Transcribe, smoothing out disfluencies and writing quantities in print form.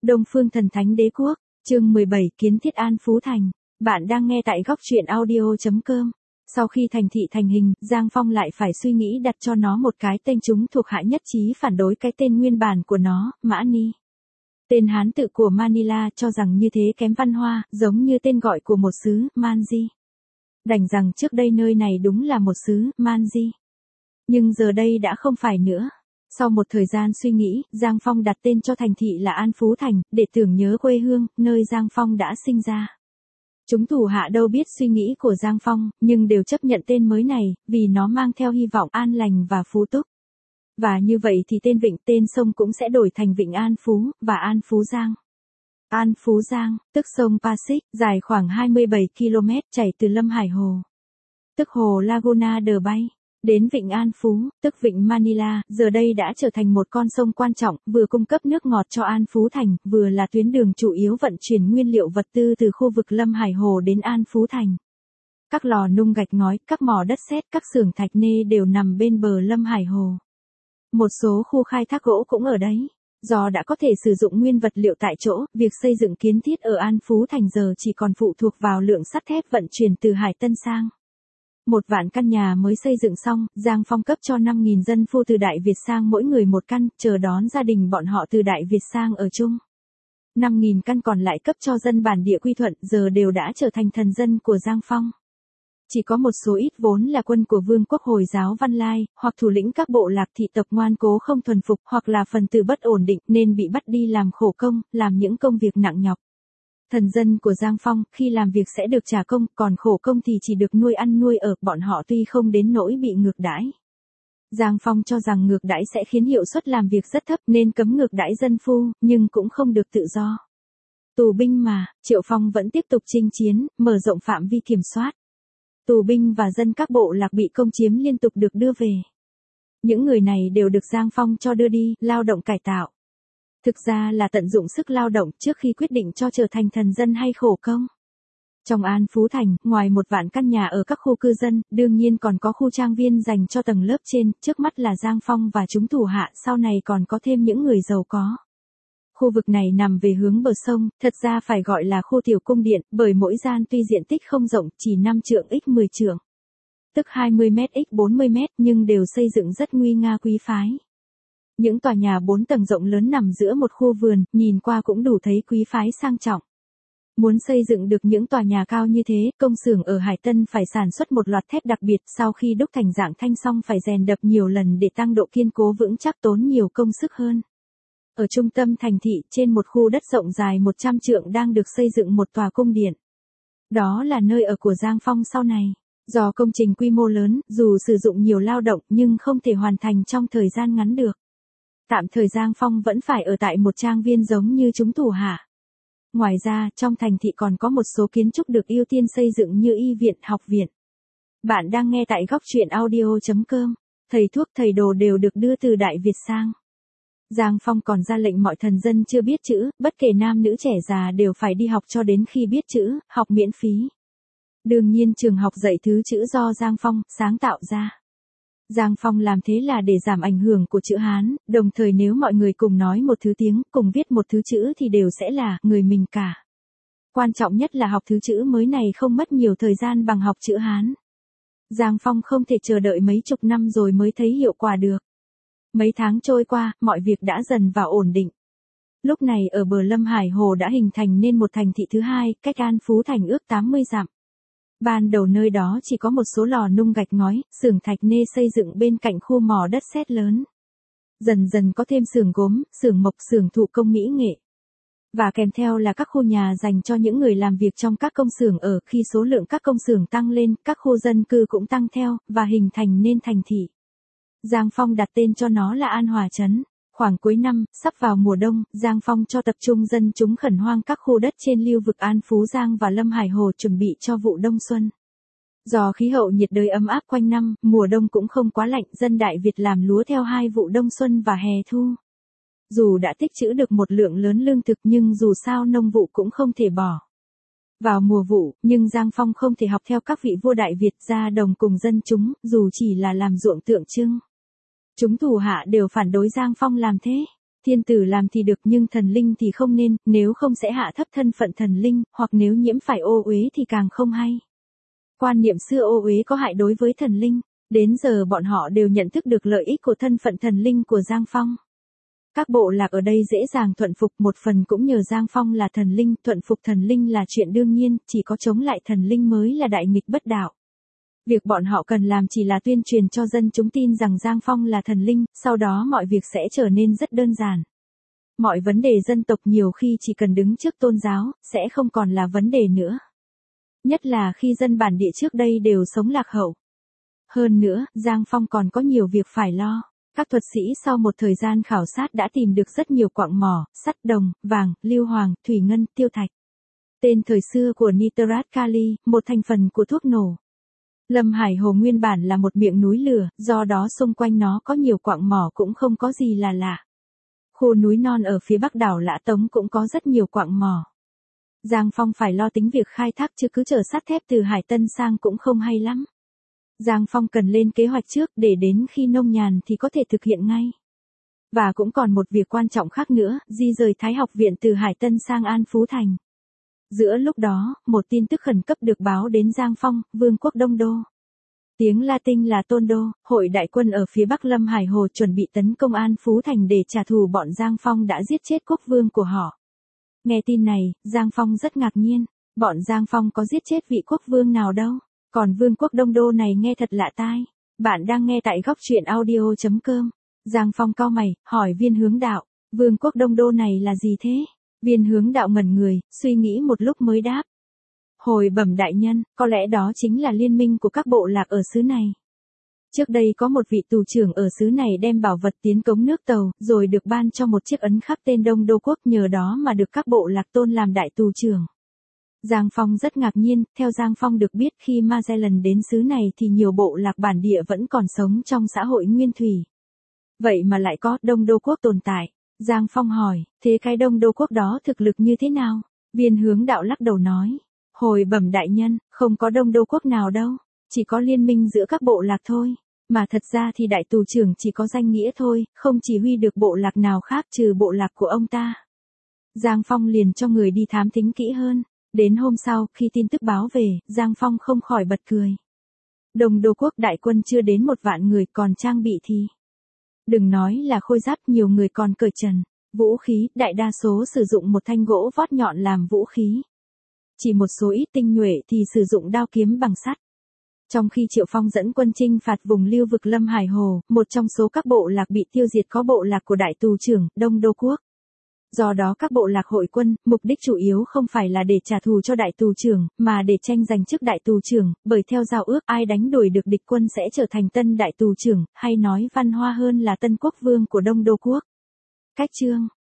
Đông Phương Thần Thánh Đế Quốc, chương 17 Kiến thiết An Phú Thành. Bạn đang nghe tại góc truyện audio.com. Sau khi thành thị thành hình, Giang Phong lại phải suy nghĩ đặt cho nó một cái tên chúng thuộc hạ nhất trí phản đối cái tên nguyên bản của nó, Mã Ni. Tên Hán tự của Manila cho rằng như thế kém văn hoa, giống như tên gọi của một xứ, Manji. Đành rằng trước đây nơi này đúng là một xứ, Manji. Nhưng giờ đây đã không phải nữa. Sau một thời gian suy nghĩ, Giang Phong đặt tên cho thành thị là An Phú Thành, để tưởng nhớ quê hương, nơi Giang Phong đã sinh ra. Chúng thủ hạ đâu biết suy nghĩ của Giang Phong, nhưng đều chấp nhận tên mới này, vì nó mang theo hy vọng an lành và phú túc. Và như vậy thì tên vịnh, tên sông cũng sẽ đổi thành Vịnh An Phú, và An Phú Giang. An Phú Giang, tức sông Pasig, dài khoảng 27 km, chảy từ Lâm Hải Hồ, tức hồ Laguna de Bay, đến Vịnh An Phú, tức Vịnh Manila, giờ đây đã trở thành một con sông quan trọng, vừa cung cấp nước ngọt cho An Phú Thành, vừa là tuyến đường chủ yếu vận chuyển nguyên liệu vật tư từ khu vực Lâm Hải Hồ đến An Phú Thành. Các lò nung gạch ngói, các mỏ đất sét, các xưởng thạch nê đều nằm bên bờ Lâm Hải Hồ. Một số khu khai thác gỗ cũng ở đấy. Do đã có thể sử dụng nguyên vật liệu tại chỗ, việc xây dựng kiến thiết ở An Phú Thành giờ chỉ còn phụ thuộc vào lượng sắt thép vận chuyển từ Hải Tân sang. 1.000.000 căn nhà mới xây dựng xong, Giang Phong cấp cho 5.000 dân phu từ Đại Việt sang mỗi người một căn, chờ đón gia đình bọn họ từ Đại Việt sang ở chung. 5.000 căn còn lại cấp cho dân bản địa quy thuận, giờ đều đã trở thành thần dân của Giang Phong. Chỉ có một số ít vốn là quân của Vương quốc Hồi giáo Văn Lai, hoặc thủ lĩnh các bộ lạc thị tộc ngoan cố không thuần phục, hoặc là phần tử bất ổn định nên bị bắt đi làm khổ công, làm những công việc nặng nhọc. Thần dân của Giang Phong, khi làm việc sẽ được trả công, còn khổ công thì chỉ được nuôi ăn nuôi ở, bọn họ tuy không đến nỗi bị ngược đãi. Giang Phong cho rằng ngược đãi sẽ khiến hiệu suất làm việc rất thấp nên cấm ngược đãi dân phu, nhưng cũng không được tự do. Tù binh mà, Triệu Phong vẫn tiếp tục chinh chiến, mở rộng phạm vi kiểm soát. Tù binh và dân các bộ lạc bị công chiếm liên tục được đưa về. Những người này đều được Giang Phong cho đưa đi, lao động cải tạo. Thực ra là tận dụng sức lao động trước khi quyết định cho trở thành thần dân hay khổ công. Trong An Phú Thành, ngoài 1.000.000 căn nhà ở các khu cư dân, đương nhiên còn có khu trang viên dành cho tầng lớp trên, trước mắt là Giang Phong và chúng thủ hạ, sau này còn có thêm những người giàu có. Khu vực này nằm về hướng bờ sông, thật ra phải gọi là khu tiểu cung điện, bởi mỗi gian tuy diện tích không rộng, chỉ 5 trượng x 10 trượng, tức 20 m x 40 m, nhưng đều xây dựng rất nguy nga quý phái. Những tòa nhà 4 tầng rộng lớn nằm giữa một khu vườn, nhìn qua cũng đủ thấy quý phái sang trọng. Muốn xây dựng được những tòa nhà cao như thế, công xưởng ở Hải Tân phải sản xuất một loạt thép đặc biệt, sau khi đúc thành dạng thanh xong phải rèn đập nhiều lần để tăng độ kiên cố vững chắc, tốn nhiều công sức hơn. Ở trung tâm thành thị, trên một khu đất rộng dài 100 trượng đang được xây dựng một tòa cung điện. Đó là nơi ở của Giang Phong sau này. Do công trình quy mô lớn, dù sử dụng nhiều lao động nhưng không thể hoàn thành trong thời gian ngắn được. Tạm thời Giang Phong vẫn phải ở tại một trang viên giống như chúng thủ hạ. Ngoài ra, trong thành thị còn có một số kiến trúc được ưu tiên xây dựng như y viện, học viện. Bạn đang nghe tại góc truyện audio.com. Thầy thuốc, thầy đồ đều được đưa từ Đại Việt sang. Giang Phong còn ra lệnh mọi thần dân chưa biết chữ, bất kể nam nữ trẻ già đều phải đi học cho đến khi biết chữ, học miễn phí. Đương nhiên trường học dạy thứ chữ do Giang Phong sáng tạo ra. Giang Phong làm thế là để giảm ảnh hưởng của chữ Hán, đồng thời nếu mọi người cùng nói một thứ tiếng, cùng viết một thứ chữ thì đều sẽ là người mình cả. Quan trọng nhất là học thứ chữ mới này không mất nhiều thời gian bằng học chữ Hán. Giang Phong không thể chờ đợi mấy chục năm rồi mới thấy hiệu quả được. Mấy tháng trôi qua, mọi việc đã dần vào ổn định. Lúc này ở bờ Lâm Hải Hồ đã hình thành nên một thành thị thứ hai, cách An Phú Thành ước 80 dặm. Ban đầu nơi đó chỉ có một số lò nung gạch ngói, xưởng thạch nê xây dựng bên cạnh khu mỏ đất sét lớn. Dần dần có thêm xưởng gốm, xưởng mộc, xưởng thủ công mỹ nghệ. Và kèm theo là các khu nhà dành cho những người làm việc trong các công xưởng ở, khi số lượng các công xưởng tăng lên, các khu dân cư cũng tăng theo, và hình thành nên thành thị. Giang Phong đặt tên cho nó là An Hòa Trấn. Khoảng cuối năm, sắp vào mùa đông, Giang Phong cho tập trung dân chúng khẩn hoang các khu đất trên lưu vực An Phú Giang và Lâm Hải Hồ chuẩn bị cho vụ đông xuân. Do khí hậu nhiệt đới ấm áp quanh năm, mùa đông cũng không quá lạnh, dân Đại Việt làm lúa theo 2 vụ đông xuân và hè thu. Dù đã tích trữ được một lượng lớn lương thực nhưng dù sao nông vụ cũng không thể bỏ vào mùa vụ, nhưng Giang Phong không thể học theo các vị vua Đại Việt ra đồng cùng dân chúng, dù chỉ là làm ruộng tượng trưng. Chúng thủ hạ đều phản đối Giang Phong làm thế. Thiên tử làm thì được nhưng thần linh thì không nên, nếu không sẽ hạ thấp thân phận thần linh, hoặc nếu nhiễm phải ô uế thì càng không hay. Quan niệm xưa ô uế có hại đối với thần linh, đến giờ bọn họ đều nhận thức được lợi ích của thân phận thần linh của Giang Phong. Các bộ lạc ở đây dễ dàng thuận phục, một phần cũng nhờ Giang Phong là thần linh, thuận phục thần linh là chuyện đương nhiên, chỉ có chống lại thần linh mới là đại nghịch bất đạo. Việc bọn họ cần làm chỉ là tuyên truyền cho dân chúng tin rằng Giang Phong là thần linh, sau đó mọi việc sẽ trở nên rất đơn giản. Mọi vấn đề dân tộc nhiều khi chỉ cần đứng trước tôn giáo, sẽ không còn là vấn đề nữa. Nhất là khi dân bản địa trước đây đều sống lạc hậu. Hơn nữa, Giang Phong còn có nhiều việc phải lo. Các thuật sĩ sau một thời gian khảo sát đã tìm được rất nhiều quặng mỏ, sắt, đồng, vàng, lưu hoàng, thủy ngân, tiêu thạch. Tên thời xưa của nitrat kali, một thành phần của thuốc nổ. Lâm Hải Hồ nguyên bản là một miệng núi lửa, do đó xung quanh nó có nhiều quặng mỏ cũng không có gì là lạ. Khu núi non ở phía bắc đảo Lã Tống cũng có rất nhiều quặng mỏ. Giang Phong phải lo tính việc khai thác chứ cứ chở sắt thép từ Hải Tân sang cũng không hay lắm. Giang Phong cần lên kế hoạch trước để đến khi nông nhàn thì có thể thực hiện ngay. Và cũng còn một việc quan trọng khác nữa, di rời Thái học viện từ Hải Tân sang An Phú Thành. Giữa lúc đó, một tin tức khẩn cấp được báo đến Giang Phong, Vương quốc Đông Đô. Tiếng Latin là Tôn Đô, hội đại quân ở phía bắc Lâm Hải Hồ chuẩn bị tấn công An Phú Thành để trả thù bọn Giang Phong đã giết chết quốc vương của họ. Nghe tin này, Giang Phong rất ngạc nhiên, bọn Giang Phong có giết chết vị quốc vương nào đâu, còn Vương quốc Đông Đô này nghe thật lạ tai. Bạn đang nghe tại góc truyện audio.com. Giang Phong cau mày, hỏi Viên Hướng Đạo, Vương quốc Đông Đô này là gì thế? Viên Hướng Đạo ngẩn người, suy nghĩ một lúc mới đáp. Hồi bẩm đại nhân, có lẽ đó chính là liên minh của các bộ lạc ở xứ này. Trước đây có một vị tù trưởng ở xứ này đem bảo vật tiến cống nước tàu, rồi được ban cho một chiếc ấn khắc tên Đông Đô Quốc, nhờ đó mà được các bộ lạc tôn làm đại tù trưởng. Giang Phong rất ngạc nhiên, theo Giang Phong được biết khi Magellan đến xứ này thì nhiều bộ lạc bản địa vẫn còn sống trong xã hội nguyên thủy. Vậy mà lại có Đông Đô Quốc tồn tại. Giang Phong hỏi, thế cái Đông Đô Quốc đó thực lực như thế nào? Viên Hướng Đạo lắc đầu nói, hồi bẩm đại nhân, không có Đông Đô Quốc nào đâu, chỉ có liên minh giữa các bộ lạc thôi. Mà thật ra thì đại tù trưởng chỉ có danh nghĩa thôi, không chỉ huy được bộ lạc nào khác trừ bộ lạc của ông ta. Giang Phong liền cho người đi thám thính kỹ hơn. Đến hôm sau, khi tin tức báo về, Giang Phong không khỏi bật cười. Đông Đô Quốc đại quân chưa đến 1.000 người, còn trang bị thì đừng nói là khôi giáp, nhiều người còn cởi trần. Vũ khí, đại đa số sử dụng một thanh gỗ vót nhọn làm vũ khí. Chỉ một số ít tinh nhuệ thì sử dụng đao kiếm bằng sắt. Trong khi Triệu Phong dẫn quân chinh phạt vùng lưu vực Lâm Hải Hồ, một trong số các bộ lạc bị tiêu diệt có bộ lạc của đại tù trưởng, Đông Đô Quốc. Do đó các bộ lạc hội quân, mục đích chủ yếu không phải là để trả thù cho đại tù trưởng, mà để tranh giành chức đại tù trưởng, bởi theo giao ước ai đánh đuổi được địch quân sẽ trở thành tân đại tù trưởng, hay nói văn hoa hơn là tân quốc vương của Đông Đô Quốc. Cách chương